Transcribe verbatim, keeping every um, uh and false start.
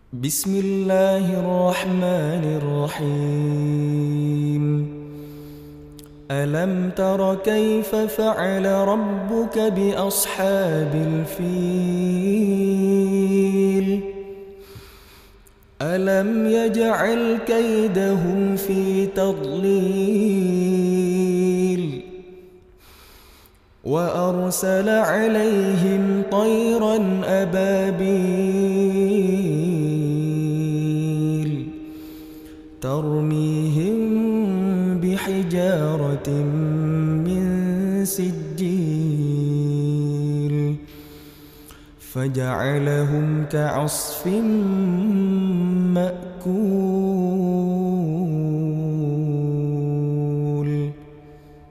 بسم الله الرحمن الرحيم. ألم تر كيف فعل ربك بأصحاب الفيل؟ ألم يجعل كيدهم في تضليل وأرسل عليهم طيرا أبابيل ترميهم بحجارة من سجيل فجعلهم كعصف مأكول.